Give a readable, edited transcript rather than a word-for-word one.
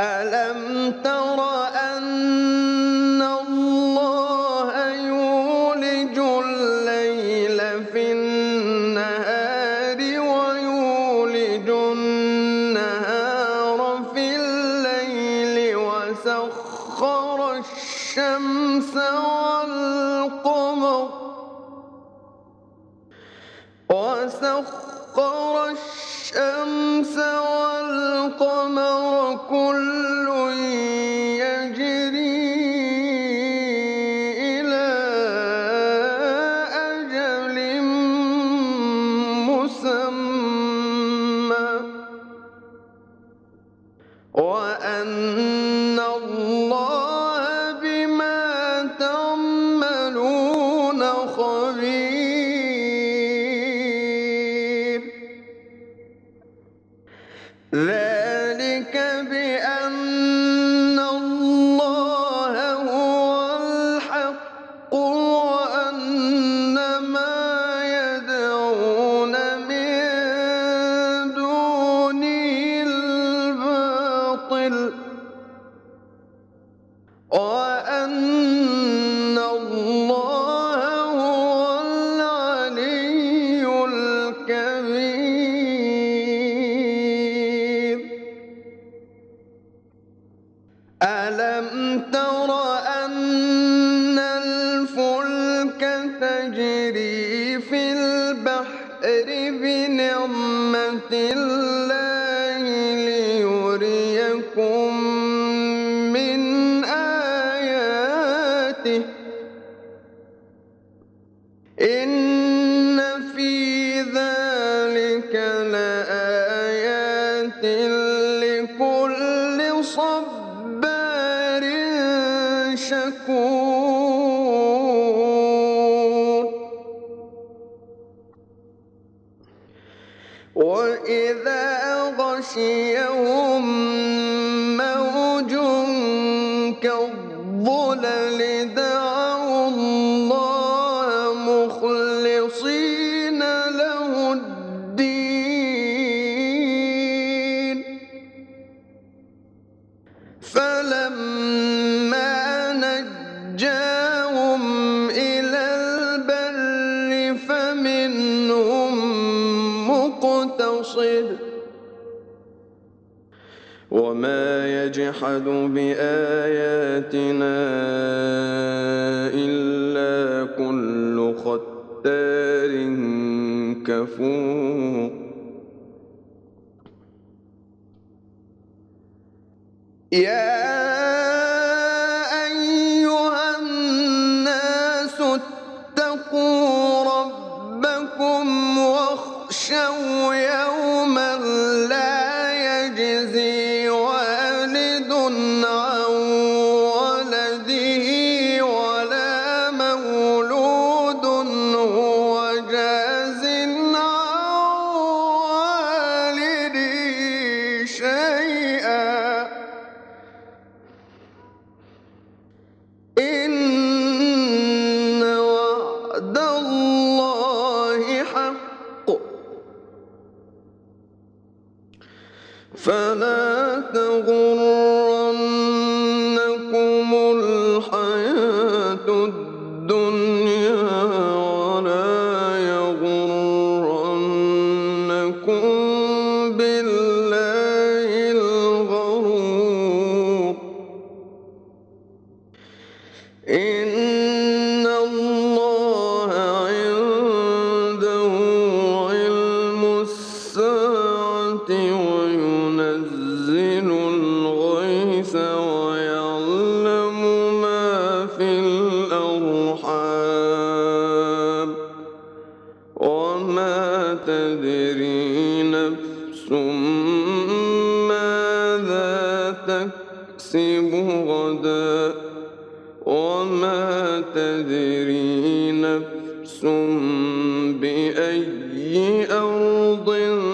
ألم تر أن الله يولج الليل في النهار ويولج النهار في الليل وسخر الشمس والقمر كل يجري إلى أجل مسمى وأن الله بما تعملون خبير. ذلك بأن الله هو الحق وأن ما يدعون من دونه الباطل وأن الله هو العلي الكبير. ألم تر أن الفلك تجري في البحر بنعمة الله ليريكم من آياته إن في ذلك لآيات لكل صبار شكور. وإذا غشيهم موج كالظلل دعوا الله مخلصين له الدين فلما نجاهم إلى البر فمنهم مقتصد وما يجحد بآياتنا إلا كل ختار كفور. يا أيها الناس اتقوا ربكم واخشوا يوما لا يجزي والد عن ولده ولا مولود هو جاز عن والده شيئا إن وعد الله حق فلا تغرنكم الحياة الدنيا ولا يغرنكم بالله الغرور. إن الله عنده علم الساعة وينزل الغيث ويعلم ما في الأرحام وما تدري نفس ماذا تكسب غدا وما تدري نفس بأي أرض